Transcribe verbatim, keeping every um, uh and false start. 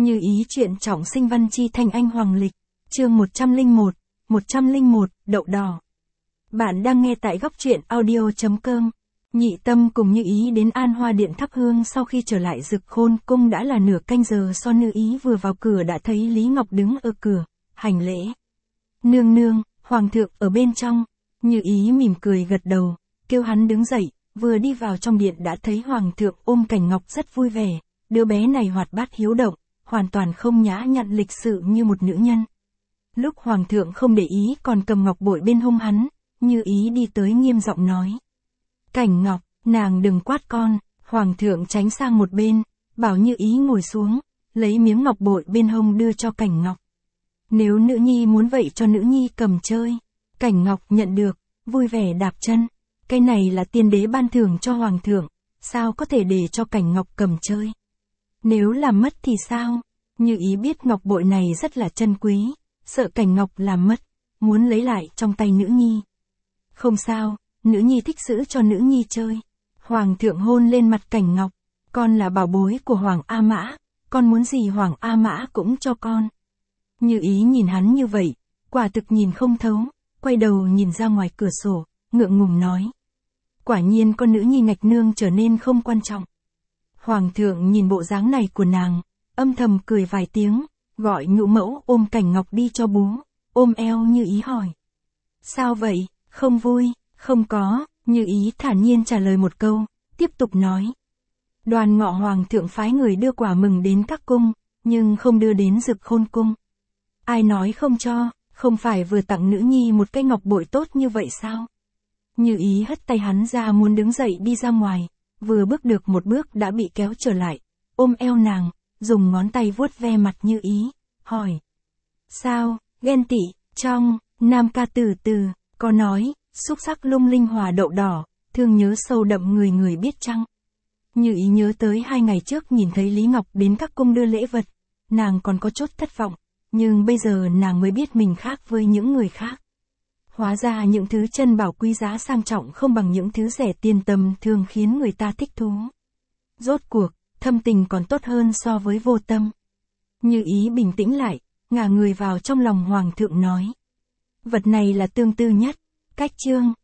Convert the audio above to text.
Như ý chuyện trọng sinh văn chi thanh anh hoàng lịch, chương một trăm lẻ một, một trăm lẻ một, đậu đỏ. Bạn đang nghe tại góc truyện audio.com. Nhị Tâm cùng Như Ý đến An Hoa Điện thắp hương sau khi trở lại Dực Khôn Cung đã là nửa canh giờ sau. Như Ý vừa vào cửa đã thấy Lý Ngọc đứng ở cửa, hành lễ. Nương nương, Hoàng thượng ở bên trong. Như Ý mỉm cười gật đầu, kêu hắn đứng dậy, vừa đi vào trong điện đã thấy Hoàng thượng ôm Cảnh Ngọc rất vui vẻ, đứa bé này hoạt bát hiếu động, hoàn toàn không nhã nhặn lịch sự như một nữ nhân. Lúc Hoàng thượng không để ý còn cầm ngọc bội bên hông hắn, Như Ý đi tới nghiêm giọng nói. Cảnh Ngọc, nàng đừng quát con. Hoàng thượng tránh sang một bên, bảo Như Ý ngồi xuống, lấy miếng ngọc bội bên hông đưa cho Cảnh Ngọc. Nếu nữ nhi muốn vậy cho nữ nhi cầm chơi. Cảnh Ngọc nhận được, vui vẻ đạp chân. Cái này là tiên đế ban thưởng cho Hoàng thượng, sao có thể để cho Cảnh Ngọc cầm chơi. Nếu làm mất thì sao? Như Ý biết ngọc bội này rất là chân quý, sợ Cảnh Ngọc làm mất, muốn lấy lại trong tay nữ nhi. Không sao, nữ nhi thích giữ cho nữ nhi chơi. Hoàng thượng hôn lên mặt Cảnh Ngọc, con là bảo bối của Hoàng A Mã, con muốn gì Hoàng A Mã cũng cho con. Như Ý nhìn hắn như vậy, quả thực nhìn không thấu, quay đầu nhìn ra ngoài cửa sổ, ngượng ngùng nói. Quả nhiên con nữ nhi ngạch nương trở nên không quan trọng. Hoàng thượng nhìn bộ dáng này của nàng, âm thầm cười vài tiếng, gọi nhũ mẫu ôm Cảnh Ngọc đi cho bú, ôm eo Như Ý hỏi. Sao vậy, không vui? Không có, Như Ý thản nhiên trả lời một câu, tiếp tục nói. Đoàn Ngọ Hoàng thượng phái người đưa quà mừng đến các cung, nhưng không đưa đến Dực Khôn Cung. Ai nói không cho, không phải vừa tặng nữ nhi một cái ngọc bội tốt như vậy sao? Như Ý hất tay hắn ra muốn đứng dậy đi ra ngoài, vừa bước được một bước đã bị kéo trở lại, ôm eo nàng, dùng ngón tay vuốt ve mặt Như Ý, hỏi. Sao, ghen tị? Trong, Nam ca từ từ, có nói, xúc sắc lung linh hòa đậu đỏ, thương nhớ sâu đậm người người biết chăng? Như Ý nhớ tới hai ngày trước nhìn thấy Lý Ngọc đến các cung đưa lễ vật, nàng còn có chút thất vọng, nhưng bây giờ nàng mới biết mình khác với những người khác. Hóa ra những thứ chân bảo quý giá sang trọng không bằng những thứ rẻ tiền tầm thường khiến người ta thích thú. Rốt cuộc, thâm tình còn tốt hơn so với vô tâm. Như Ý bình tĩnh lại, ngả người vào trong lòng Hoàng thượng nói. Vật này là tương tư nhất, cách chương,